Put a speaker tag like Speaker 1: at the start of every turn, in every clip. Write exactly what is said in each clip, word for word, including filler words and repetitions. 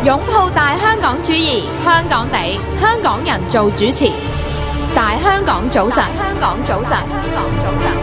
Speaker 1: 擁抱大香港主義，香港地，香港人做主持。大香港早晨，香港早晨，香港早晨。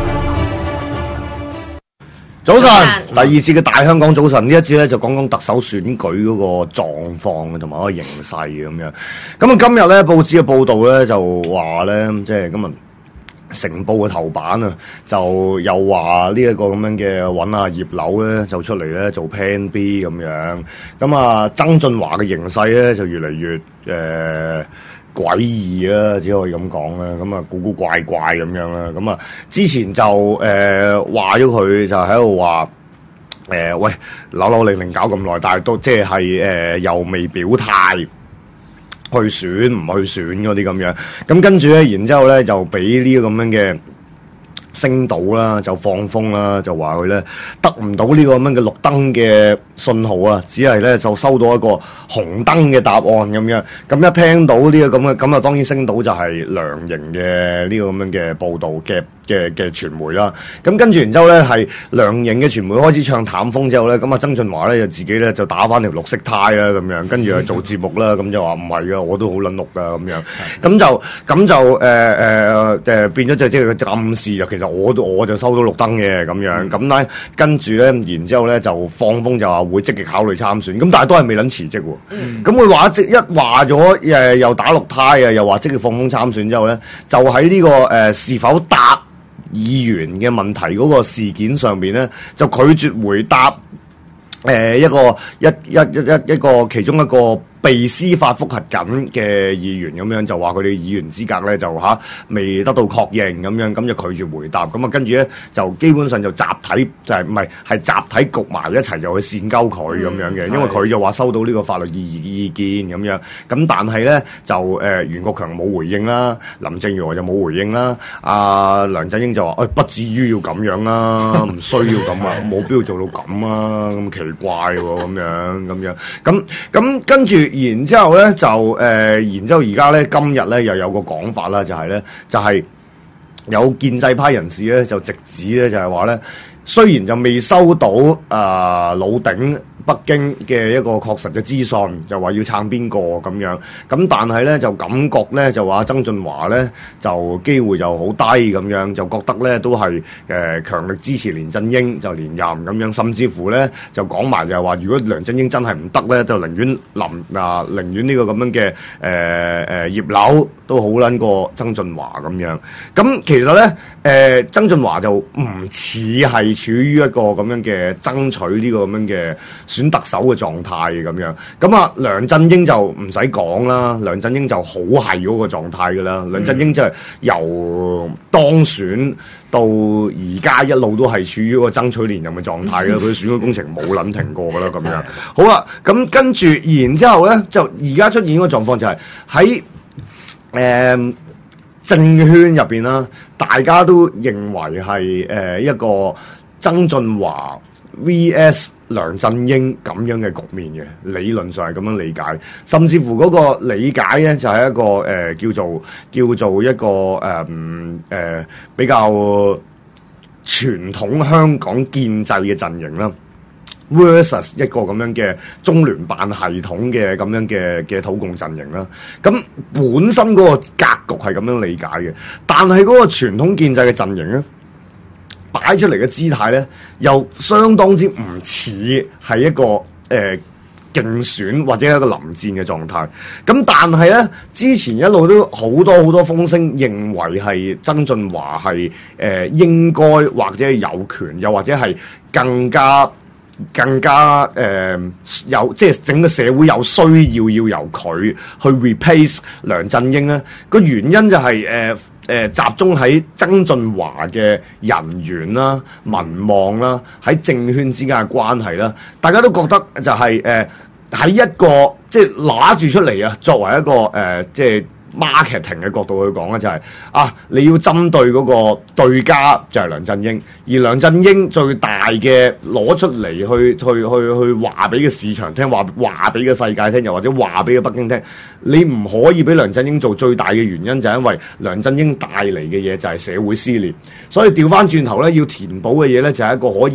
Speaker 2: 早晨，第二次嘅大香港早晨，呢一次咧就講講特首選舉嗰個狀況同埋嗰個形勢咁樣。咁啊，今日咧報紙嘅報導咧就話咧，即係今日成報嘅頭版啊，就又話呢一個咁樣嘅揾阿葉劉咧就出嚟咧做 Plan B 咁樣。咁啊，曾俊華嘅形勢咧就越嚟越誒。呃詭異啦，只可以咁講啦，咁啊古古怪怪咁樣啦，咁啊之前就誒話咗佢就喺度話誒喂扭扭零零搞咁耐，但係都即係誒又未表態去選唔去選嗰啲咁樣，咁跟住咧，然之後咧就俾呢個咁樣嘅星島啦，就放風啦，就話佢咧得唔到呢個咁樣嘅綠燈嘅信號啊，只係咧就收到一個紅燈嘅答案咁樣。咁一聽到呢個咁嘅，咁啊當然星島就係梁營嘅呢個咁樣嘅報導嘅嘅嘅傳媒啦。咁跟住然之後咧係梁營嘅傳媒開始唱淡風之後咧，咁啊曾俊華咧就自己咧就打翻條綠色呔啦咁樣，跟住去做節目啦，咁就話唔係噶，我都好撚綠噶咁樣。咁就咁就誒誒誒變咗就即係佢暗示就其實。我我就收到綠燈嘅咁樣，咁咧跟住咧，然之後咧就放風就話會積極考慮參選，咁但係都係未撚辭職喎。咁佢話即一話咗誒又打綠呔啊，又話積極放風參選之後咧，就喺呢、這個誒、呃、是否答議員嘅問題嗰個事件上邊咧，就拒絕回答誒、呃、一個一一一一一個其中一個。被司法覆核緊嘅議員咁樣就話佢哋議員資格咧就嚇、啊、未得到確認咁樣，咁就拒絕回答，咁啊跟住咧就基本上就集體就係唔係係集體焗埋一齊就去煽鳩佢咁樣嘅，因為佢就話收到呢個法律意意見咁樣，咁但係咧就誒、呃、袁國強冇回應啦，林鄭月娥就冇回應啦，阿、啊、梁振英就話誒、哎、不至於要咁樣啦，唔需要咁啊，冇必要做到咁啊，咁奇怪喎咁樣咁樣，咁咁跟住。然之後咧就誒、呃，然之後而家咧今日咧又有個講法啦，就係、是、咧就係、是、有建制派人士咧就直指咧就係話咧，雖然就未收到啊、呃、老頂北京嘅一個確實嘅資訊，就話要撐邊個咁樣，咁但係咧就感覺咧就話曾俊華咧就機會就好低咁樣，就覺得咧都係誒強力支持連振英就連任咁樣，甚至乎咧就講埋就係話，如果梁振英真係唔得咧，就寧願林啊寧願呢個咁樣嘅誒誒葉劉都好撚過曾俊華咁樣。咁其實咧誒、呃、曾俊華就唔似係處於一個咁樣嘅爭取呢個咁樣嘅選特首嘅狀態咁樣，咁啊梁振英就唔使講啦，梁振英就好係嗰個狀態噶啦，嗯、梁振英即係由當選到而家一路都係處於嗰個爭取連任嘅狀態啦，佢、嗯、選舉工程冇撚停過噶啦咁樣。好啦，咁跟住然之後咧，就而家出現嗰個狀況就係喺誒政圈入邊啦，大家都認為係誒、呃、一個曾俊華 V S 梁振英咁樣嘅局面嘅，理論上係咁樣理解，甚至乎嗰個理解咧就係、是、一個誒、呃、叫做叫做一個誒誒、呃、比較傳統香港建制嘅陣營啦 ，versus 一個咁樣嘅中聯辦系統嘅咁樣嘅嘅土共陣營啦。咁本身嗰個格局係咁樣理解嘅，但係嗰個傳統建制嘅陣營咧，擺出嚟嘅姿態咧，又相當之唔似係一個誒、呃、競選或者一個臨戰嘅狀態。咁但係咧，之前一路都好多好多風聲，認為係曾俊華係誒、呃、應該或者係有權，又或者係更加更加誒、呃、有，即係整個社會有需要要由佢去 replace 梁振英咧。個原因就係、是、誒。呃誒、呃、集中喺曾俊華嘅人緣啦、民望啦，喺政圈之間嘅關係啦，大家都覺得就係誒喺一個即係拿住出嚟啊，作為一個誒、呃、即係 marketing 嘅角度去講咧，就係、是、啊你要針對嗰個對家就係梁振英，而梁振英最大嘅攞出嚟去去去去話俾個市場聽，話話俾個世界聽，又或者話俾個北京聽，你唔可以俾梁振英做最大嘅原因，就係因為梁振英帶嚟嘅嘢就係社會撕裂，所以調翻轉頭咧，要填補嘅嘢咧就係一個可以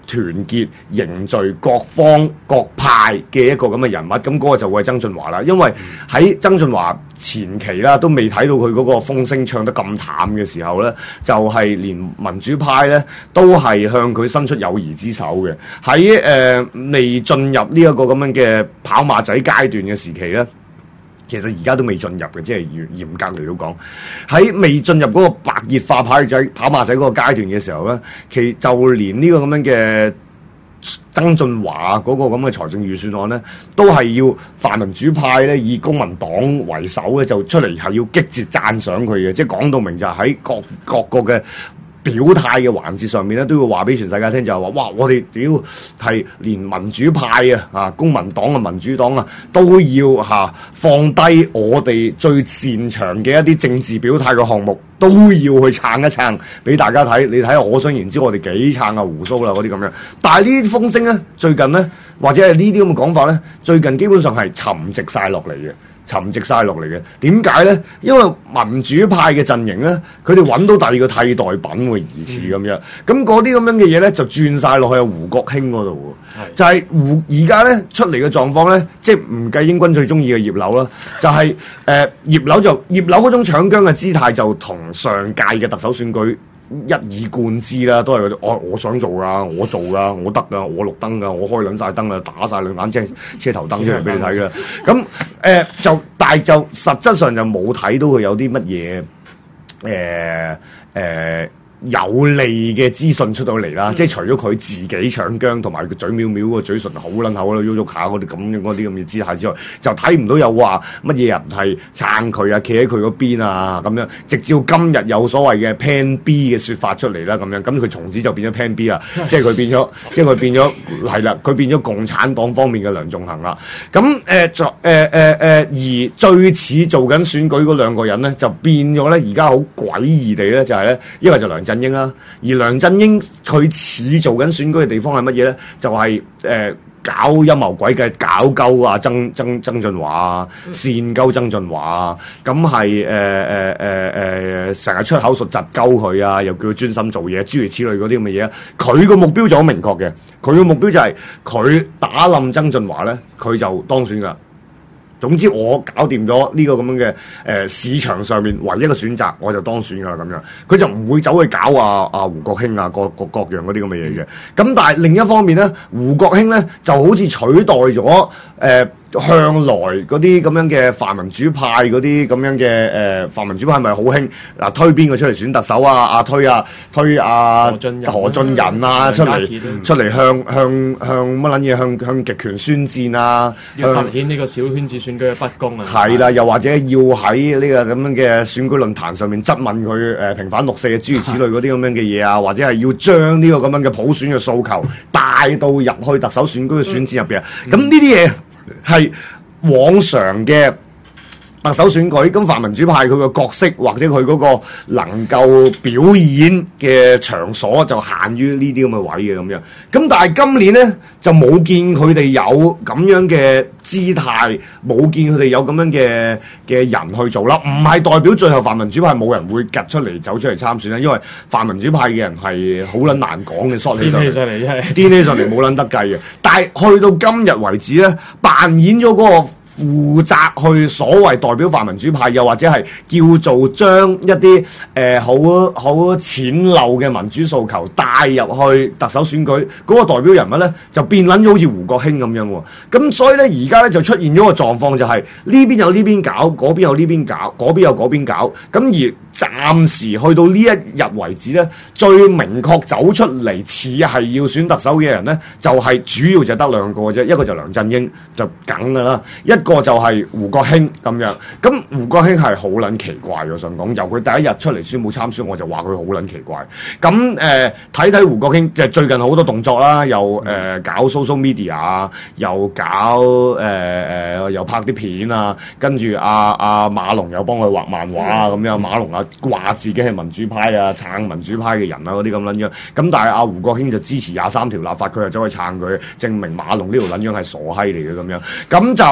Speaker 2: 團結凝聚各方各派嘅一個咁嘅人物，咁嗰個就會係曾俊華啦。因為喺曾俊華前期啦，都未睇到佢嗰個風聲唱得咁淡嘅時候咧，就係、是、連民主派咧都係向佢伸出友誼之手嘅。喺誒、呃、未進入呢一個咁樣嘅跑馬仔階段嘅時期咧。其實而家都未進入嘅，即係嚴嚴格嚟到講，喺未進入嗰個白熱化跑仔跑馬仔嗰個階段嘅時候咧，其就連呢個咁樣嘅曾俊華嗰個咁嘅財政預算案咧，都係要泛民主派咧以公民黨為首咧，就出嚟係要激烈讚賞佢嘅，即係講到明就係喺各各個嘅表態嘅環節上面咧，都要話俾全世界聽，就係話，哇！我哋屌係連民主派啊，啊公民黨啊、民主黨啊，都要嚇、啊、放低我哋最擅長嘅一啲政治表態嘅項目，都要去撐一撐俾大家睇。你睇下，可想而知我哋幾撐啊胡鬚啦嗰啲咁樣。但係呢啲風聲咧，最近咧，或者係呢啲咁嘅講法咧，最近基本上係沉寂晒落嚟嘅。沉寂晒落嚟嘅，點解咧？因為民主派嘅陣營咧，佢哋揾到第二個替代品喎，疑似咁樣。咁嗰啲咁樣嘅嘢咧，就轉晒落去胡國興嗰度喎。就係胡而家咧出嚟嘅狀況咧，即係唔計英軍最中意嘅葉劉啦，就係、是、誒、呃、葉劉就葉劉嗰種搶姜嘅姿態，就同上屆嘅特首選舉一以貫之啦，都係嗰啲我我想做噶，我做噶，我得噶，我綠燈噶，我開撚晒燈啦，打晒兩盞車車頭燈出嚟俾你睇噶。咁誒、呃、就，但係就實質上就冇睇到佢有啲乜嘢誒誒有利嘅資訊出到嚟啦。嗯、即係除咗佢自己搶姜同埋個嘴藐藐個嘴唇好撚口啦，喐喐下嗰啲咁樣嗰啲咁嘅姿態之外，就睇唔到有話乜嘢人係撐佢啊，企喺佢嗰邊啊咁樣。直至今日有所謂嘅 Plan B 嘅説法出嚟啦，咁樣咁佢從此就變咗 Plan B 啦，即係佢變咗，即係佢變咗係啦，佢變咗共產黨方面嘅梁頌恆啦。咁誒就誒誒誒，而最似做緊選舉嗰兩個人咧，就變咗咧，而家好詭異地咧，就係咧，一個就梁振英啦，而梁振英佢似做緊選舉嘅地方係乜嘢咧？就係、是、誒、呃、搞陰謀詭計，搞鳩啊曾曾曾俊華啊，煽鳩曾俊華啊，咁係誒誒誒誒成日出口術窒鳩佢啊，又叫佢專心做嘢，諸如此類嗰啲咁嘅嘢。佢個目標就好明確嘅，佢個目標就係佢打冧曾俊華咧，佢就當選噶。總之我搞掂咗呢個咁樣嘅誒、呃、市場上面唯一嘅選擇，我就當選噶啦咁樣。佢就唔會走去搞啊啊胡國興啊各各各樣嗰啲咁嘅嘢嘅。咁但係另一方面咧，胡國興咧就好似取代咗誒、呃、向來嗰啲咁樣嘅泛民主派嗰啲咁樣嘅誒、呃、泛民主派係咪好興嗱推邊個出嚟選特首啊？啊推啊推啊何俊仁何俊仁啊出嚟出嚟向向向乜撚嘢向向極權宣戰啊！
Speaker 3: 要凸顯呢個小圈子選舉嘅不公啊！
Speaker 2: 係啦，又或者要喺呢個咁樣嘅選舉論壇上面質問佢誒、呃、平反六四嘅諸如此類嗰啲咁樣嘅嘢啊，或者係要將呢個咁樣嘅普選嘅訴求帶到入去特首選舉嘅選戰入邊啊！咁呢啲嘢係往常嘅特首選舉，咁泛民主派佢個角色或者佢嗰個能夠表演嘅場所就限於呢啲咁嘅位嘅咁樣。咁但係今年咧就冇見佢哋有咁樣嘅姿態，冇見佢哋有咁樣嘅嘅人去做啦。唔係代表最後泛民主派冇人會趌出嚟走出嚟參選啦，因為泛民主派嘅人係好撚難講嘅，索起上嚟，癲起上嚟冇撚得計嘅。但係去到今日為止咧，扮演咗嗰個負責去所謂代表泛民主派，又或者係叫做將一啲誒好好淺陋嘅民主訴求帶入去特首選舉嗰、那個代表人物咧，就變撚咗好似胡國興咁樣喎。咁所以咧，而家咧就出現咗個狀況，就係呢邊有呢邊搞，嗰邊有呢邊搞，嗰邊有嗰邊搞。咁而暫時去到呢一日為止咧，最明確走出嚟似係要選特首嘅人咧，就係、是、主要就得兩個啫，一個就梁振英就梗㗎啦，一個就係胡國興咁樣。咁胡國興係好撚奇怪，我想講，由佢第一日出嚟宣佈參選，我就話佢好撚奇怪。咁誒睇睇胡國興，就最近好多動作啦，又誒、呃、搞 social media 啊，又搞誒誒、呃、又拍啲片啊，跟住阿阿馬龍又幫佢畫漫畫啊，咁樣馬龍啊話自己係民主派啊，撐民主派嘅人啊嗰啲咁撚樣。咁但係阿胡國興就支持廿三條立法，佢就走去撐佢，證明馬龍呢條撚樣係傻閪嚟嘅咁樣。咁就都唔緊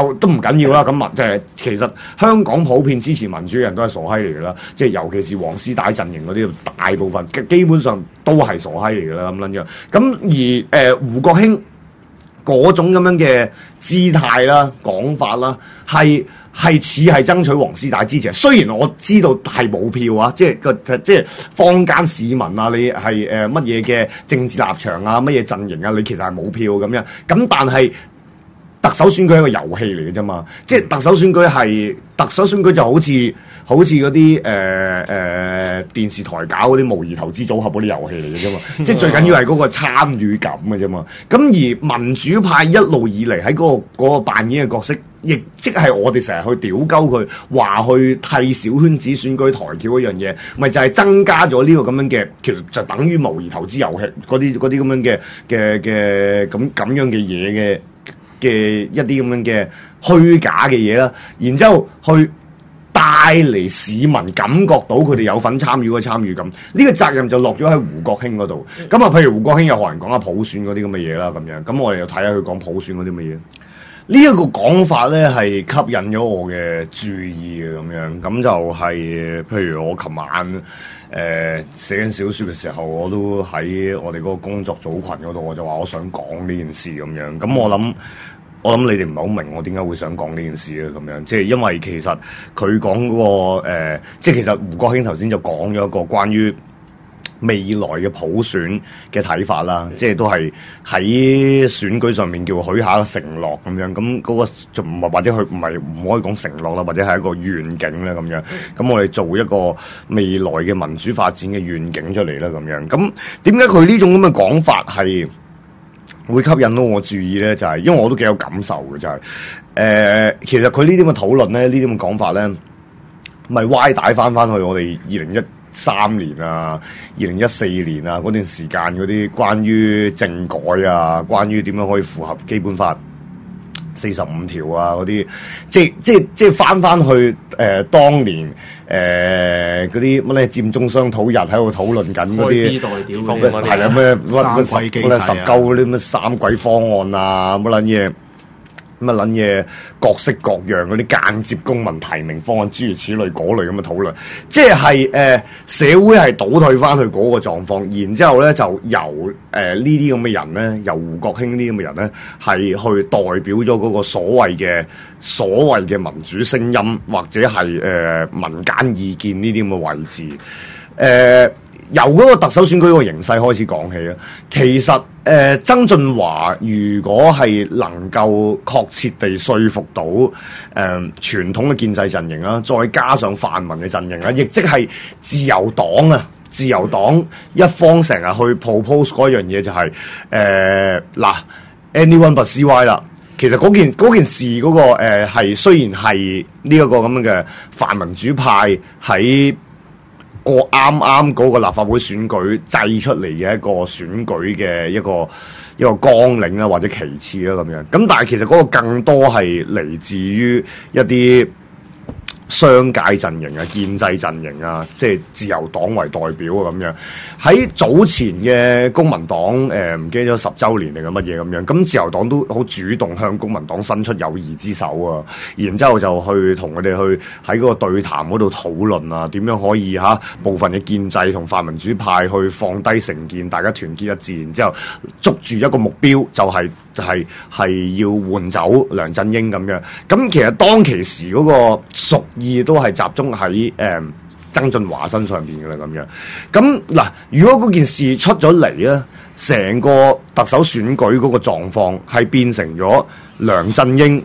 Speaker 2: 緊要啦。咁啊，即係其實香港普遍支持民主嘅人都係傻閪嚟㗎啦。即係尤其是黃絲帶陣營嗰啲，大部分基本上都係傻閪嚟㗎啦咁撚樣。咁而誒、呃、胡國興嗰種咁樣嘅姿態啦、講法啦，係係似係爭取黃絲帶支持。雖然我知道係冇票啊，即係個即係坊間市民啊，你係誒乜嘢嘅政治立場啊、乜嘢陣營啊，你其實係冇票咁樣。咁但係特首選舉係一個遊戲嚟嘅啫嘛，即係特首選舉係特首選舉就好似好似嗰啲誒誒電視台搞嗰啲模擬投資組合嗰啲遊戲嚟嘅啫嘛，即係最緊要係嗰個參與感嘅啫嘛。咁而民主派一路以嚟喺嗰個嗰個扮演嘅角色，亦即係我哋成日去屌鳩佢，話去替小圈子選舉抬轎嗰樣嘢，咪就係增加咗呢個咁樣嘅，其實就等於模擬投資遊戲嗰啲嗰啲咁樣嘅嘅嘅咁咁樣嘅嘢嘅。嘅一啲咁樣嘅虛假嘅嘢啦，然之後去帶嚟市民感覺到佢哋有份參與嗰個參與感，呢、這個責任就落咗喺胡國興嗰度。咁啊，譬如胡國興有學人講下普選嗰啲咁嘅嘢啦，咁樣，咁我哋又睇下佢講普選嗰啲乜嘢。呢、這、一個講法咧係吸引咗我嘅注意嘅咁樣，咁就係、是、譬如我琴晚誒、呃、寫緊小説嘅時候，我都喺我哋嗰個工作組群嗰度，我就話我想講呢件事咁樣。咁我諗我諗你哋唔係好明我點解會想講呢件事咧咁樣，即係因為其實佢講嗰個、呃、即係其實胡國興頭先就講咗一個關於未來嘅普選嘅睇法啦，即係都係喺選舉上面叫許下個承諾咁樣，咁嗰個就唔係或者佢唔係唔可以講承諾啦，或者係一個願景咧咁樣。咁我哋做一個未來嘅民主發展嘅願景出嚟啦咁樣。咁點解佢呢種咁嘅講法係會吸引到我注意咧？就係、是、因為我都幾有感受嘅，就係、是、誒、呃，其實佢呢啲咁嘅討論咧，呢啲咁嘅講法咧，咪歪帶翻翻去我哋二零一三年啊，二零一四年啊嗰段時間嗰啲關於政改啊，關於點樣可以符合基本法四十五條啊嗰啲，即係即係即係翻翻去誒、呃、當年誒嗰啲乜咧佔中商討日喺度討論緊嗰啲，係啦咩乜乜十乜十鳩嗰啲乜三軌方案啊乜撚嘢。乜撚嘢各式各樣嗰啲間接公民提名方案諸如此類嗰類咁嘅討論，即係誒、呃、社會係倒退翻去嗰個狀況，然之後咧就由誒、呃、呢啲咁嘅人咧，由胡國興呢啲咁嘅人咧，係去代表咗嗰個所謂嘅所謂嘅民主聲音，或者係誒、呃、民間意見呢啲咁嘅位置，誒、呃。由嗰個特首選舉個形勢開始講起啊，其實誒、呃、曾俊華如果係能夠確切地說服到誒、呃、傳統嘅建制陣營啦，再加上泛民嘅陣營啦，亦即係自由黨啊，自由黨一方成日去 propose 嗰樣嘢就係誒嗱 anyone but C Y 啦。其實嗰件嗰件事嗰、那個誒係、呃、雖然係呢一個咁樣嘅泛民主派喺個啱啱嗰個立法會選舉製出嚟嘅一個選舉嘅一個一個綱領啦，或者其次啦咁樣。咁但係其實嗰個更多係嚟自於一啲商界陣營啊、建制陣營啊，即係自由黨為代表啊咁樣。喺早前嘅公民黨誒唔記得咗十週年定係乜嘢咁樣，咁自由黨都好主動向公民黨伸出友誼之手啊，然之後就去同佢哋去喺嗰個對談嗰度討論啊，點樣可以嚇、啊、部分嘅建制同泛民主派去放低成見，大家團結一致，然之後捉住一個目標，就係、是、就係、是、係要換走梁振英咁樣。咁其實當其時嗰個屬意都係集中喺誒、嗯、曾俊華身上邊嘅啦咁樣。咁嗱，如果嗰件事出咗嚟咧，成個特首選舉嗰個狀況係變成咗梁振英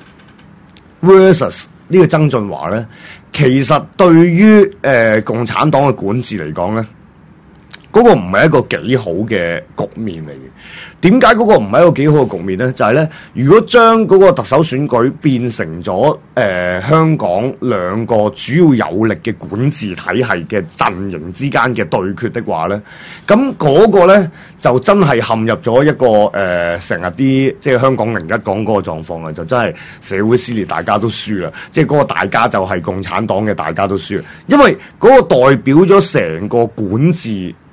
Speaker 2: versus 呢個曾俊華咧，其實對於誒、呃、共產黨嘅管治嚟講咧，嗰、那個唔係一個幾好嘅局面嚟嘅。點解嗰個唔係一個幾好嘅局面咧？就係、是、咧，如果將嗰個特首選舉變成咗誒、呃、香港兩個主要有力嘅管治體系嘅陣營之間嘅對決的話咧，咁嗰個咧就真係陷入咗一個誒成日啲即係香港零一講嗰個狀況啊，就真係社會撕裂，大家都輸啦。即係嗰個大家就係共產黨嘅大家都輸，因為嗰個代表咗成個管治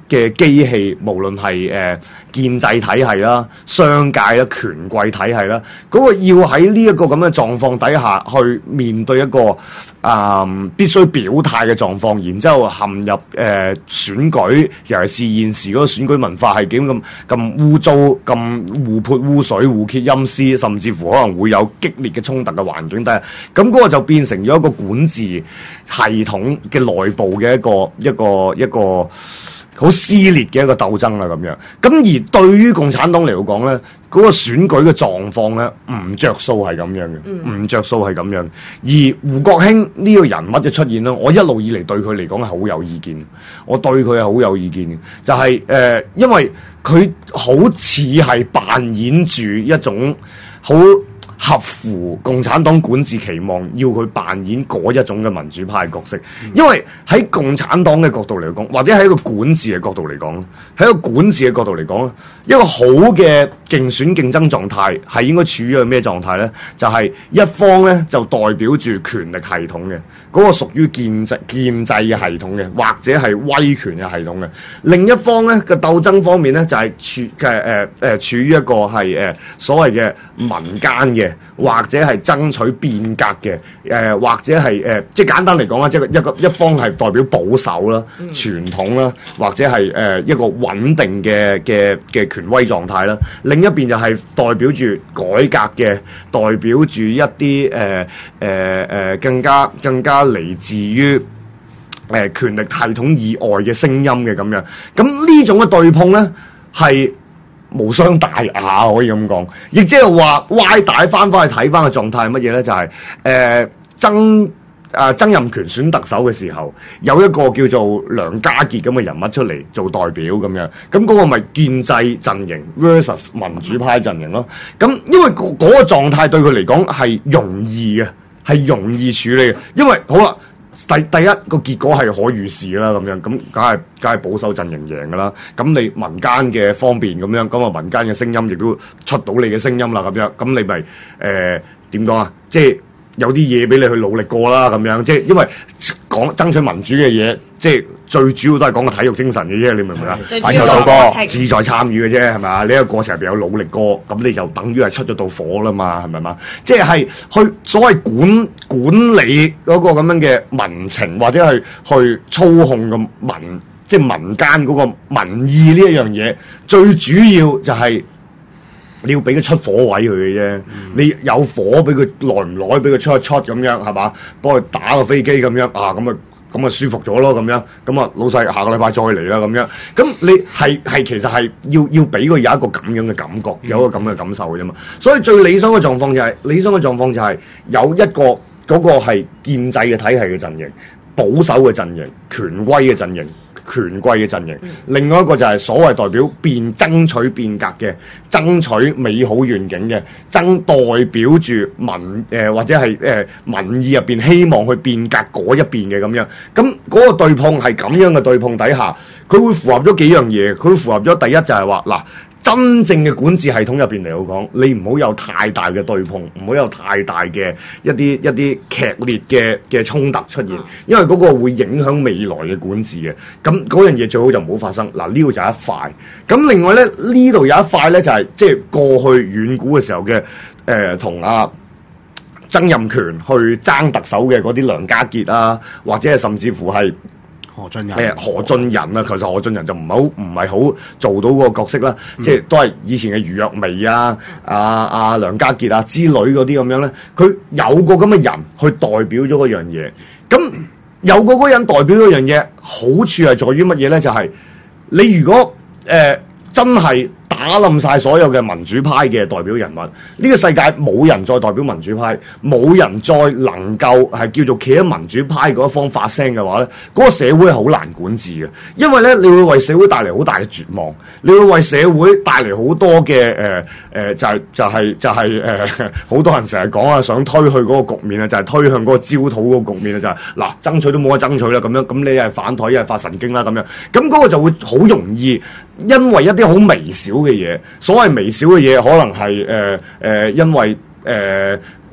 Speaker 2: 嘅機器，無論係誒建制體系啦、商界啦、權貴體系啦，嗰、那個要喺呢一個咁嘅狀況底下去面對一個啊、呃、必須表態嘅狀況，然之後陷入誒、呃、選舉，尤其是現時嗰個選舉文化係點咁咁污糟、咁互潑污水、互揭陰私，甚至乎可能會有激烈嘅衝突嘅環境底下，咁嗰個就變成咗一個管治系統嘅內部嘅一個一個一個。一個好撕裂嘅一個鬥爭啦，咁樣。咁而對於共產黨嚟講咧，嗰、那個選舉嘅狀況咧，唔着數係咁樣嘅，唔着數係咁樣。而胡國興呢個人物嘅出現咧，我一路以嚟對佢嚟講係好有意見，我對佢係好有意見嘅，就係、是、誒、呃，因為佢好似係扮演住一種好合乎共產黨管治期望，要佢扮演嗰一種嘅民主派角色。因為喺共產黨嘅角度嚟講，或者喺一個管治嘅角度嚟講，喺一個管治嘅角度嚟講，一個好嘅競選競爭狀態係應該處於一個咩狀態咧？就係、是、一方咧就代表住權力系統嘅，嗰、那個屬於建制建制嘅系統嘅，或者係威權嘅系統嘅。另一方咧嘅鬥爭方面咧就係、是、處嘅誒誒處於一個係誒、呃、所謂嘅民間嘅。或者係爭取變革嘅，誒、呃、或者係誒、呃，即係簡單嚟講啦，即係一個一方係代表保守啦、嗯、傳統啦，或者係誒、呃、一個穩定嘅嘅嘅權威狀態啦。另一邊就係代表住改革嘅，代表住一啲誒誒誒更加更加嚟自於誒、呃、權力系統以外嘅聲音嘅咁樣。咁呢種嘅對碰咧係無傷大雅，可以咁講，亦即係話歪帶翻翻去睇翻嘅狀態係乜嘢咧？就係、是、誒、呃、曾啊曾蔭權選特首嘅時候，有一個叫做梁家傑咁嘅人物出嚟做代表咁樣，咁嗰個咪建制陣營 versus 民主派陣營咯。咁因為嗰個狀態對佢嚟講係容易嘅，係容易處理嘅，因為好啦。第第一個結果係可預示啦，咁樣咁梗係梗係保守陣營贏噶啦。咁你民間嘅方便咁樣，咁啊民間嘅聲音亦都出到你嘅聲音啦，咁樣咁你咪誒點講啊？即係有啲嘢俾你去努力過啦，咁樣即係因為講爭取民主嘅嘢，即係最主要都係講個體育精神嘅啫，你明唔明啊？反球做過，志在參與嘅啫，係咪啊？呢個過程入邊有努力過，咁你就等於係出咗道火啦嘛，係咪嘛？即係去所謂管管理嗰個咁樣嘅民情，或者係去操控個民，即係民間嗰個民意呢一樣嘢，最主要就係、是。你要俾佢出火位佢嘅啫，嗯、你有火俾佢耐唔耐俾佢出一出咁樣係嘛？幫佢打個飛機咁樣啊，咁啊咁啊舒服咗咯咁樣，咁啊老細下個禮拜再嚟啦咁樣，咁你係係其實係要要俾佢有一個咁樣嘅感覺，有一個咁嘅感受嘅啫嘛。所以最理想嘅狀況就係、是、理想嘅狀況就係有一個嗰、那個係建制嘅體系嘅陣營，保守嘅陣營，權威嘅陣營。權貴嘅陣營，另外一個就係所謂代表變爭取變革嘅，爭取美好願景嘅，爭代表住民誒、呃、或者係誒、呃、民意入邊希望去變革嗰一邊嘅咁樣，咁嗰個對碰係咁樣嘅對碰底下，佢會符合咗幾樣嘢，佢會符合咗第一就係話嗱。真正嘅管治系統入邊嚟講，你唔好有太大嘅對碰，唔好有太大嘅一啲一啲劇烈嘅嘅衝突出現，因為嗰個會影響未來嘅管治嘅。咁嗰樣嘢最好就唔好發生。嗱，呢個就係一塊。咁另外咧，呢度有一塊咧，就係即係過去遠古嘅時候嘅誒，同、呃、阿曾蔭權去爭特首嘅嗰啲梁家傑啊，或者係甚至乎係。何俊仁，誒何俊仁啊，其實何俊仁就唔係好唔係好做到嗰個角色啦，嗯、即係都係以前嘅余若薇啊、阿、啊、阿、啊、梁家傑啊之類嗰啲咁樣咧，佢有個咁嘅人去代表咗嗰樣嘢，咁有個嗰人代表嗰樣嘢，好處係在於乜嘢咧？就係、是、你如果誒、呃、真係。打冧晒所有嘅民主派嘅代表人物，呢、這個世界冇人再代表民主派，冇人再能夠係叫做企喺民主派嗰一方發聲嘅話咧，嗰、那個社會係好難管治嘅，因為咧你會為社會帶嚟好大嘅絕望，你會為社會帶嚟好多嘅誒誒就係、是、就係、是、就係誒好多人成日講啊，想推去嗰個局面啊，就係、是、推向嗰個焦土嗰個局面啊，就係、是、嗱爭取都冇得爭取啦，咁樣咁你係反台，一係發神經啦，咁樣咁嗰個就會好容易因為一啲好微小嘅嘢，所謂微小嘅嘢，可能係誒誒，因為誒、呃、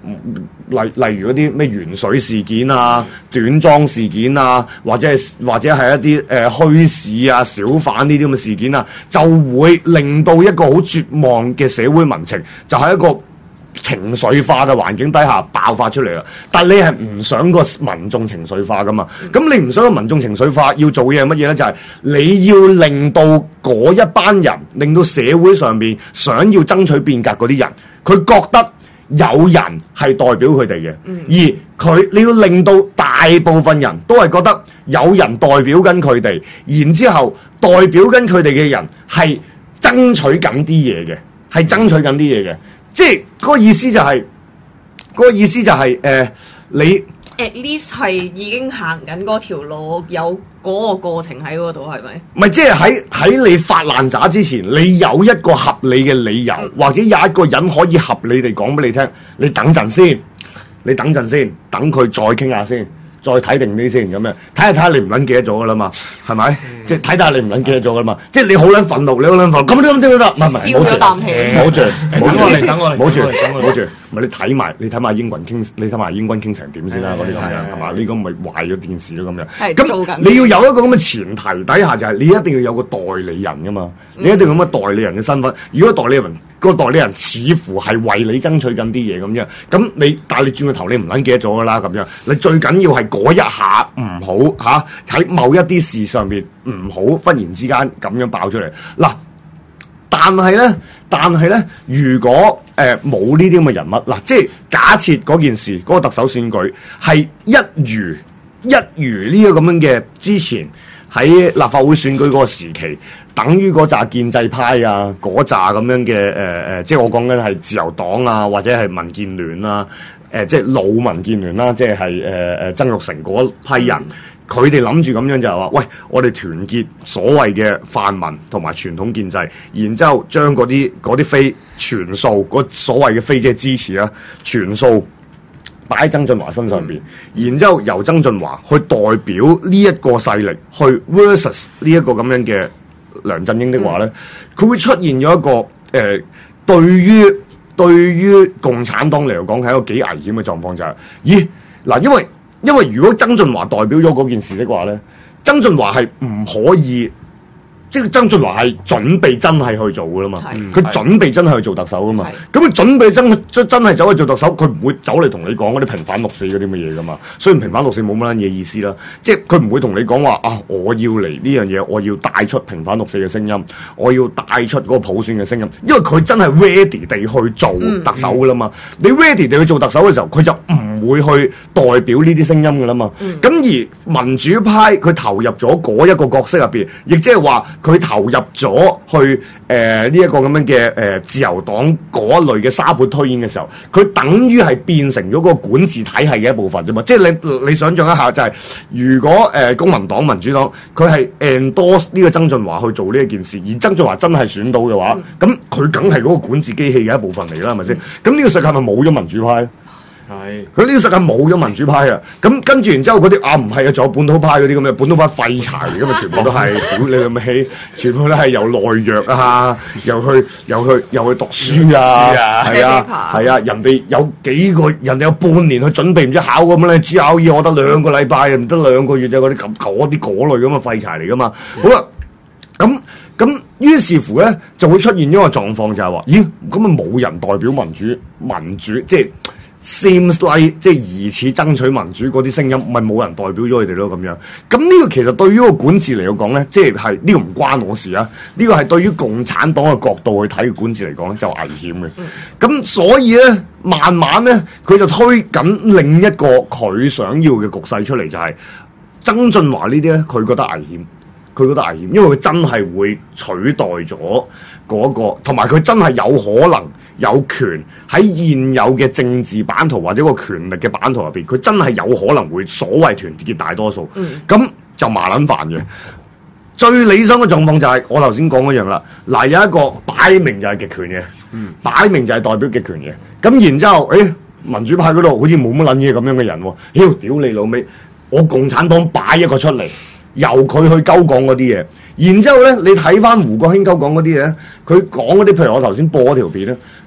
Speaker 2: 例例如嗰啲咩鉛水事件啊、短裝事件啊，或者係或者係一啲誒、呃、墟市啊、小販呢啲咁嘅事件啊，就會令到一個好絕望嘅社會民情，就係、是、一個情緒化嘅環境底下爆發出嚟啦。但係你係唔想個民眾情緒化噶嘛？咁、嗯、你唔想個民眾情緒化，要做嘢係乜嘢咧？就係、是、你要令到嗰一班人，令到社會上邊想要爭取變革嗰啲人，佢覺得有人係代表佢哋嘅，嗯、而佢你要令到大部分人都係覺得有人代表緊佢哋，然之後代表緊佢哋嘅人係爭取緊啲嘢嘅，係爭取緊啲嘢嘅。即係嗰個意思就係、是，嗰、那個意思就係、是、誒、呃，你
Speaker 4: at least 係已經行緊嗰條路，有嗰個過程喺嗰度，係咪？
Speaker 2: 唔係，即係喺喺你發爛渣之前，你有一個合理嘅理由，嗯、或者有一個人可以合理地講俾你聽，你等陣先，你等陣先，等佢再傾下先。再睇定啲先咁樣，睇下睇下你唔撚記得咗噶啦嘛，係咪？嗯、即係睇下你唔撚記得咗噶啦嘛，即係你好撚憤怒，你好撚憤怒，咁都咁都得，唔係唔係，
Speaker 4: 笑咗啖氣，
Speaker 2: 冇住，
Speaker 3: 等我嚟，等我嚟，
Speaker 2: 冇住，冇住，唔係你睇埋，你睇埋英軍傾，你睇埋英軍傾成點先啦，嗰啲咁樣係嘛？呢個咪壞咗件事咯咁樣。咁你要有一個咁嘅前提底下，就係你一定要有個代理人噶嘛，你一定要咁嘅代理人嘅身份。如果代理人個代理人似乎係為你爭取緊啲嘢咁樣，咁你但係你轉個頭你唔撚記得咗噶啦咁樣，你最緊要係嗰一下唔好嚇喺某一啲事上面唔好忽然之間咁樣爆出嚟嗱。但係咧，但係咧，如果誒冇呢啲咁嘅人物嗱，即係假設嗰件事嗰、嗰個特首選舉係一如一如呢個咁樣嘅之前喺立法會選舉嗰個時期，等於嗰扎建制派啊，嗰扎咁樣嘅誒誒，即係我講緊係自由黨啊，或者係民建聯啊，誒、呃、即係老民建聯啦，即係係誒誒曾鈺成嗰批人。嗯佢哋諗住咁樣就係話，喂，我哋團結所謂嘅泛民同埋傳統建制，然之後將嗰啲嗰啲飛全數嗰所謂嘅飛即係支持啊，全數擺喺曾俊華身上邊，嗯、然之後由曾俊華去代表呢一個勢力去 versus 呢一個咁樣嘅梁振英的話咧，佢、嗯、會出現咗一個誒、呃，對於對於共產黨嚟講係一個幾危險嘅狀況就係、是，咦嗱，因為。因為如果曾俊華代表咗嗰件事的話咧，曾俊華係唔可以，即係曾俊華係準備真係去做噶啦嘛，佢的準備真係去做特首噶嘛，咁佢的準備真真真係走去做特首，佢唔會走嚟同你講嗰啲平反六四嗰啲乜嘢噶嘛，雖然平反六四冇乜嘢意思啦，即係佢唔會同你講話啊，我要嚟呢樣嘢，我要帶出平反六四嘅聲音，我要帶出嗰個普選嘅聲音，因為佢真係 ready 地去做特首噶啦嘛，嗯、你 ready 地去做特首嘅時候，佢就唔唔會去代表呢啲聲音㗎啦嘛，咁、嗯、而民主派佢投入咗嗰一個角色入邊，亦即係話佢投入咗去誒呢一個咁樣嘅誒、呃、自由黨嗰一類嘅沙盤推演嘅時候，佢等於係變成咗個管治體系嘅一部分啫嘛。即係你你想象一下，就係、是、如果誒、呃、公民黨、民主黨佢係 endorse 呢個曾俊華去做呢一件事，而曾俊華真係選到嘅話，咁佢梗係嗰個管治機器嘅一部分嚟啦，係咪先？咁呢、嗯、個世界係咪冇咗民主派？係，佢呢個世界冇咗民主派啊！咁跟住然之後嗰啲啊唔係啊，仲有本土派嗰啲咁嘅本土派廢柴嚟噶嘛，全部都係屌你咁氣，全部都係又內弱啊，又去又去又去讀書啊，係啊係啊，人哋有幾個人哋有半年去準備唔知考咁咧，G R E 我得兩個禮拜，唔得兩個月就嗰啲咁嗰啲嗰類咁嘅廢柴嚟噶嘛。好啦，咁咁於是乎咧就會出現咗個狀況就係話，咦咁啊冇人代表民主民主即係。seems like 即係疑似爭取民主嗰啲聲音，咪冇人代表咗佢哋咯咁樣。咁呢個其實對於個管治嚟講咧，即係係呢個唔關我事啊。呢、這個係對於共產黨嘅角度去睇管治嚟講咧，就危險嘅。咁、嗯、所以咧，慢慢咧，佢就推緊另一個佢想要嘅局勢出嚟，就係、是、曾俊華呢啲咧，佢覺得危險。佢覺得危險，因為佢真係會取代咗嗰、那個，同埋佢真係有可能有權喺現有嘅政治版圖或者個權力嘅版圖入邊，佢真係有可能會所謂團結大多數。咁、嗯、就麻撚煩嘅。最理想嘅狀況就係、是、我頭先講嗰樣啦。嗱，有一個擺明就係極權嘅，嗯、擺明就係代表極權嘅。咁然之後，誒、哎、民主派嗰度好似冇乜撚嘢咁樣嘅人喎。妖，屌你老味，我共產黨擺一個出嚟。由佢去鳩講嗰啲嘢，然之後咧，你睇翻胡國興鳩講嗰啲嘢，佢講嗰啲，譬如我頭先播嗰條片咧，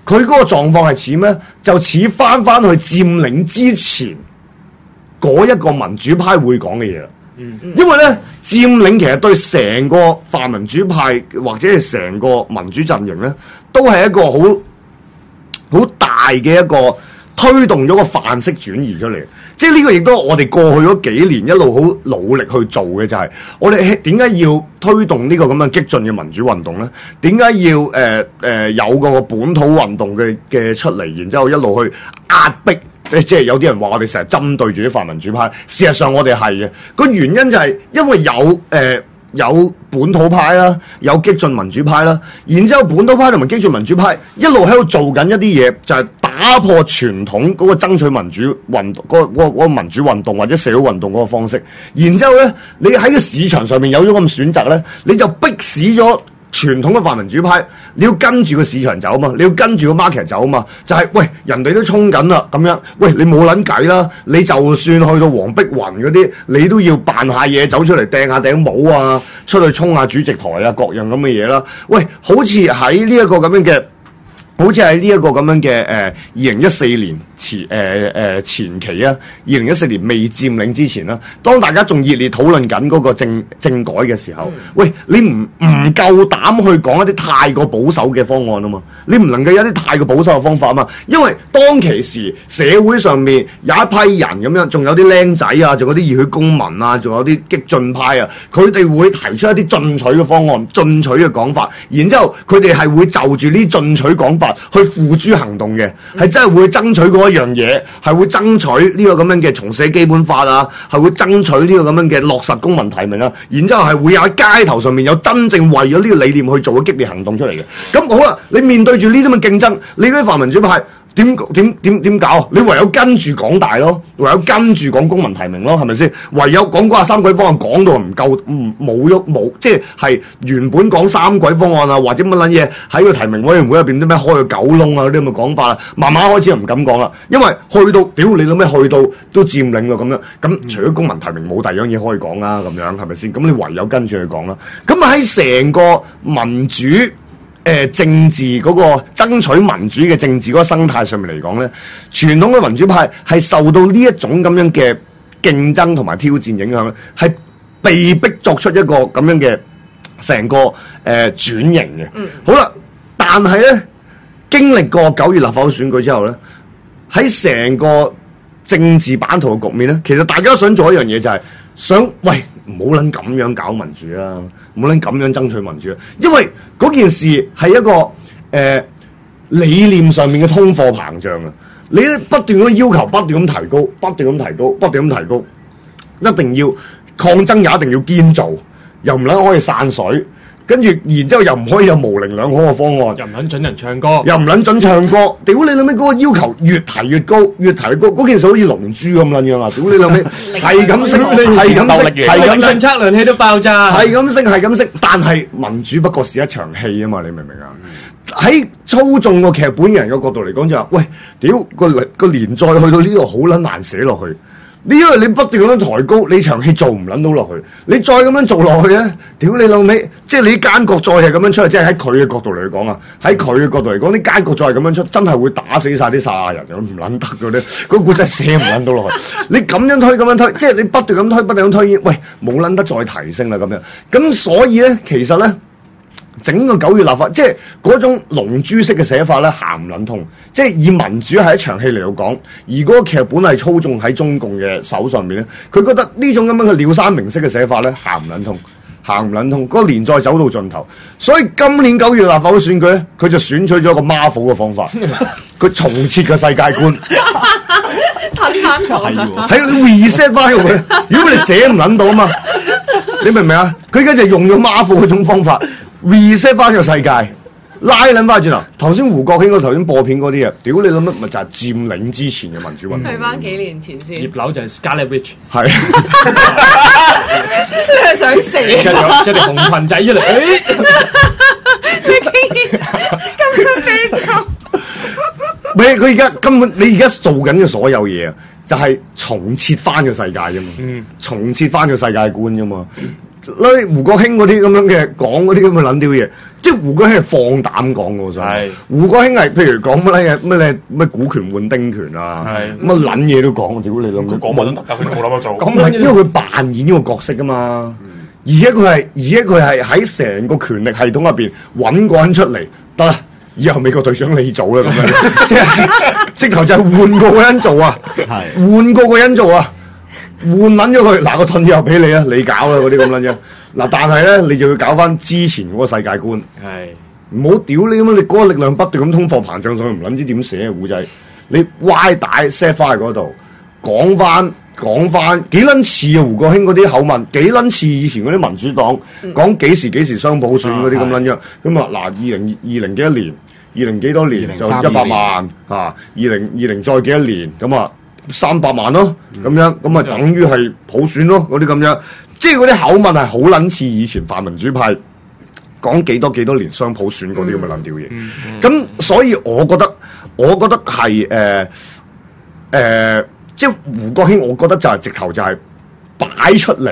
Speaker 2: 佢嗰個狀況係似咩？就似翻翻去佔領之前嗰一個民主派會講嘅嘢啦。嗯，因為咧佔領其實對成個泛民主派或者係成個民主陣營咧，都係一個好好大嘅一個推動咗個範式轉移出嚟。即係呢個亦都我哋過去嗰幾年一路好努力去做嘅，就係我哋點解要推動呢個咁嘅激進嘅民主運動咧？點解要誒誒、呃呃、有個本土運動嘅嘅出嚟，然之後一路去壓迫？即係有啲人話我哋成日針對住啲泛民主派，事實上我哋係嘅。個原因就係因為有誒、呃、有本土派啦，有激進民主派啦，然之後本土派同埋激進民主派一路喺度做緊一啲嘢，就係、是、打破傳統嗰個爭取民主運動嗰、嗰個嗰個民主運動或者社會運動嗰個方式。然之後咧，你喺個市場上面有咗咁選擇咧，你就逼使咗傳統嘅泛民主派，你要跟住個市場走嘛，你要跟住個 market 走嘛，就係、是、喂人哋都衝緊啦，咁樣喂你冇撚計啦，你就算去到黃碧雲嗰啲，你都要扮下嘢走出嚟掟下頂帽啊，出去衝下主席台啊，各樣咁嘅嘢啦。喂，好似喺呢一個咁樣嘅。好似喺呢一個咁樣嘅誒二零一四年前誒誒、呃、前期啊，二零一四年未佔領之前啦，當大家仲熱烈討論緊嗰個政政改嘅時候，嗯、喂，你唔唔夠膽去講一啲太過保守嘅方案啊嘛？你唔能夠有一啲太過保守嘅方法啊嘛？因為當其時社會上面有一批人咁樣，仲有啲僆仔啊，仲有啲熱血公民啊，仲有啲激進派啊，佢哋會提出一啲進取嘅方案、進取嘅講法，然之後佢哋係會就住呢進取講法去付諸行動嘅，係真係會爭取嗰一樣嘢，係會爭取呢個咁樣嘅重寫基本法啊，係會爭取呢個咁樣嘅落實公民提名啊，然之後係會有喺街頭上面有真正為咗呢個理念去做嘅激烈行動出嚟嘅。咁好啦，你面對住呢啲咁嘅競爭，你嗰啲泛民主派點點點點搞？你唯有跟住港大咯，唯有跟住講公民提名咯，係咪先？唯有講嗰下三軌方案講到唔夠，唔冇喐冇，即係係原本講三軌方案啊，或者乜撚嘢喺個提名委員會入邊啲咩開個九窿啊嗰啲咁嘅講法啦，慢慢開始又唔敢講啦，因為去到屌你諗咩去到都佔領咯咁樣，咁除咗公民提名冇第二樣嘢可以講啦，咁樣係咪先？咁你唯有跟住去講啦。咁啊喺成個民主。誒、呃、政治嗰個爭取民主嘅政治嗰個生態上面嚟講咧，傳統嘅民主派係受到呢一種咁樣嘅競爭同埋挑戰影響咧，係被逼作出一個咁樣嘅成個誒、呃、轉型嘅。嗯，好啦，但係咧經歷過九月立法會選舉之後咧，喺成個政治版圖嘅局面咧，其實大家想做一樣嘢就係、是、想喂唔好撚咁樣搞民主啦、啊。唔好撚咁樣爭取民主，因為嗰件事係一個誒、呃、理念上面嘅通貨膨脹啊！你不斷咁要求，不斷咁提高，不斷咁提高，不斷咁提高，一定要抗爭，又一定要堅做，又唔撚可以散水，跟住然之後又唔可以有模棱兩可嘅方案，
Speaker 3: 又唔撚準人唱歌，
Speaker 2: 又唔撚準唱歌，屌你老味嗰個要求越提越高，越提越高，嗰件事好似龍珠咁撚樣啊！屌你老味，係咁升，係咁升，係咁升，
Speaker 3: 測量器都爆炸，
Speaker 2: 係咁升，係咁升，但係民主不過是一場戲啊嘛！你明唔明啊？喺操縱個劇本嘅人嘅角度嚟講就話，喂，屌個個連載去到呢度好撚難寫落去。你因為你不斷咁樣抬高，你場戲做唔撚到落去，你再咁樣做落去咧，屌你老味！即係你啲奸角再係咁樣出嚟，即係喺佢嘅角度嚟講啊，喺佢嘅角度嚟講，啲奸角再係咁樣出，真係會打死晒啲撒亞人，咁唔撚得嘅咧，嗰個故仔寫唔撚到落去。你咁樣推，咁樣推，即係你不斷咁推，不斷咁推，喂，冇撚得再提升啦咁樣。咁所以咧，其實咧。整個九月立法，即係嗰種龍珠式嘅寫法咧，行唔撚通。即係以民主係一場戲嚟到講，而嗰個劇本係操縱喺中共嘅手上面咧，佢覺得呢種咁樣嘅廖山明式嘅寫法咧，行唔撚通，行唔撚通。嗰、那個連載走到盡頭，所以今年九月立法會選舉咧，佢就選取咗一個 Marvel 嘅方法，佢重設個世界觀。係你 reset 翻佢，如果你寫唔撚到啊嘛，你明唔明啊？佢而家就用咗 Marvel 嗰種方法。reset 翻個世界，拉撚翻轉頭。頭先胡國興嗰頭先播片嗰啲啊，屌你諗乜咪就係佔領之前嘅民主運動。
Speaker 4: 去翻幾年前先。
Speaker 3: 葉劉就係 Scarlet Witch， 係。
Speaker 4: 你係想死？
Speaker 3: 着條着條紅裙仔出嚟，誒！
Speaker 4: 你竟然咁樣飛咗？
Speaker 2: 唔係佢而家根本，你而家做緊嘅所有嘢啊，就係重設翻個世界啫嘛。嗯。重設翻個世界觀啫嘛。咧胡國興嗰啲咁樣嘅講嗰啲咁嘅撚屌嘢， 即係胡國興係放膽講嘅，我想
Speaker 5: 係
Speaker 2: 胡國興係譬如講乜嘢乜嘢咩股權換丁權啊，
Speaker 5: 係
Speaker 2: 乜撚嘢都講，屌你老母！
Speaker 5: 佢講乜都得㗎，佢冇諗得做。
Speaker 2: 唔係因為佢扮演呢個角色噶嘛，而且佢係而且佢係喺成個權力系統入邊揾個人出嚟得啦。以後美國隊長你做啦咁樣，即係直頭就係換個個人做啊，
Speaker 6: 係
Speaker 2: 換個個人做啊，換撚咗佢，嗱個盾又俾你啊，你搞啦嗰啲咁撚嘢。嗱，但係咧你就要搞翻之前嗰個世界觀，
Speaker 3: 係
Speaker 2: 唔好屌你咁樣，你嗰個力量不斷咁通貨膨脹上去，唔撚知點寫嘅古仔，你歪帶 set 翻喺嗰度，講翻講翻幾撚似啊胡國興嗰啲口吻，幾撚似以前嗰啲民主黨講幾時幾時雙普選嗰啲咁撚樣，咁啊嗱二零二零幾多年，二零幾多年就一百萬嚇，二零二零再幾多年咁啊三百萬咯，咁樣咁啊等於係普選咯嗰啲咁樣，即係嗰啲口吻係好撚似以前泛民主派講幾多幾多年雙普選嗰啲咁嘅撚調嘢，咁、所以我覺得我覺得係誒誒，即係胡國興，我覺得就係直頭就係擺出嚟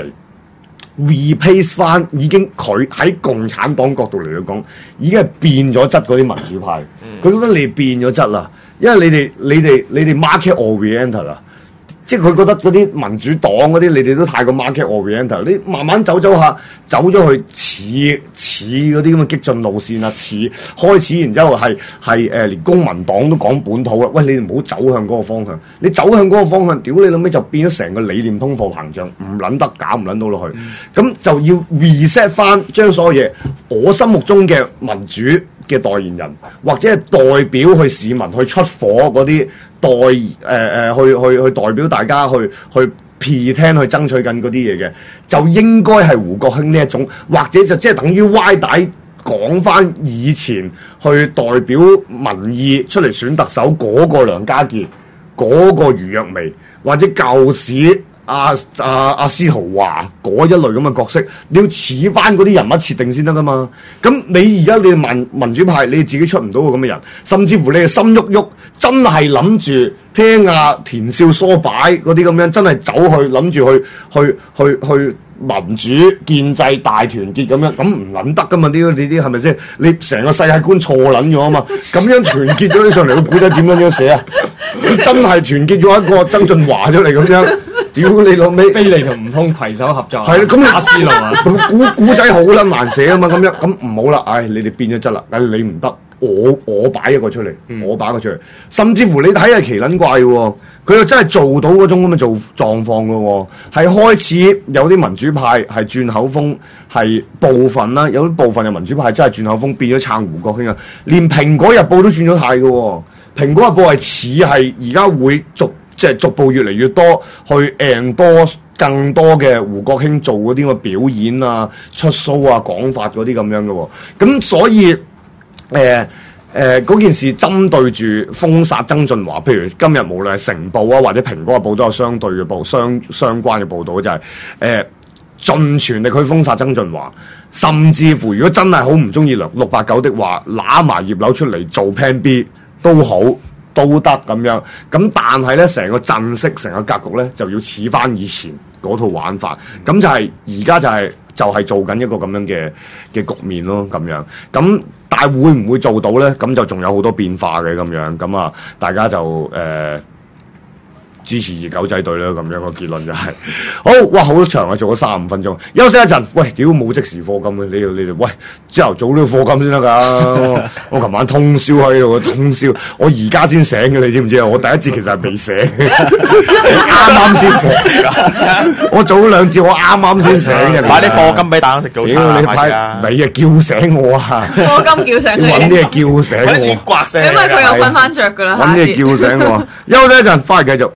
Speaker 2: replace 翻，已經佢喺共產黨角度嚟講，已經係變咗質嗰啲民主派，佢、覺得你變咗質啦，因為你哋你哋你哋 market oriented 啦。即係佢覺得嗰啲民主黨嗰啲，你哋都太過 market oriented，你慢慢走走下，走咗去似似嗰啲咁嘅激進路線啊，似開始，然之後係係誒連公民黨都講本土啦。喂，你哋唔好走向嗰個方向，你走向嗰個方向，屌你老尾就變咗成個理念通貨膨脹，唔撚得搞唔撚到落去，咁、就要 reset 翻，將所有嘢我心目中嘅民主嘅代言人，或者係代表去市民去出火嗰啲代誒誒、呃、去去去代表大家去去 pretend 去爭取緊嗰啲嘢嘅，就應該係胡國興呢一種，或者就即係等於歪帶講翻以前去代表民意出嚟選特首嗰個梁家傑，嗰、嗰個余若薇，或者舊時。阿阿阿司徒華嗰一類咁嘅角色，你要似翻嗰啲人物設定先得噶嘛？咁你而家你民民主派，你自己出唔到個咁嘅人，甚至乎你係心喐喐，真係諗住聽阿田少梳擺嗰啲咁樣，真係走去諗住去去去去民主建制大團結咁樣，咁唔撚得噶嘛？呢啲呢啲係咪先？你成個世界觀錯撚咗啊嘛！咁樣團結咗起上嚟，個古仔點樣樣寫啊？你真係團結咗一個曾俊華出嚟咁樣。屌你老味，
Speaker 3: 飛利同悟空攜手合作，
Speaker 2: 係啦，咁你
Speaker 3: 阿斯路啊，
Speaker 2: 古古仔好撚難寫啊嘛，咁樣咁唔好啦，唉，你哋變咗質啦，唉，你唔得，我我擺一個出嚟，
Speaker 3: 嗯、
Speaker 2: 我擺一個出嚟，甚至乎你睇下奇撚怪喎，佢又真係做到嗰種咁嘅做狀況嘅喎，係開始有啲民主派係轉口風，係部分啦，有啲部分嘅民主派真係轉口風，變咗撐胡國興啊，連蘋果日報都轉咗態嘅喎，蘋果日報係似係而家會逐。即係逐步越嚟越多去 endorse 更多嘅胡國興做嗰啲咁嘅表演啊、出 show 啊、講法嗰啲咁樣嘅喎，咁所以誒誒嗰件事針對住封殺曾俊華，譬如今日無論係成報啊或者蘋果日報都有相對嘅報相相關嘅報導，就係、是、誒、呃、盡全力去封殺曾俊華，甚至乎如果真係好唔中意六六八九的話，揦埋葉劉出嚟做 Plan B 都好。都得咁樣，咁但係咧，成個陣式、成個格局咧，就要似翻以前嗰套玩法，咁就係而家就係、是、就係、是、做緊一個咁樣嘅嘅局面咯，咁樣，咁但係會唔會做到咧？咁就仲有好多變化嘅咁樣，咁啊，大家就誒。呃支持二狗仔隊啦，咁樣個結論就係、是、好哇！好長啊，做咗三十五分鐘，休息一陣。喂，屌冇即時課金嘅，你你哋喂朝頭早都要課金先得㗎。我琴晚通宵喺度，通宵，我而家先醒嘅，你知唔知啊？我第一節其實係未醒，啱啱先醒。我早兩節我啱啱先醒嘅。
Speaker 5: 買啲課金俾大家食早餐啊！
Speaker 2: 你派你啊叫醒我啊！
Speaker 4: 課金叫醒你，
Speaker 2: 揾啲嘢叫醒我，
Speaker 5: 揾啲錢刮醒，
Speaker 4: 因為佢又瞓翻着㗎啦。
Speaker 2: 揾啲嘢叫醒我，休息一陣，翻嚟繼續。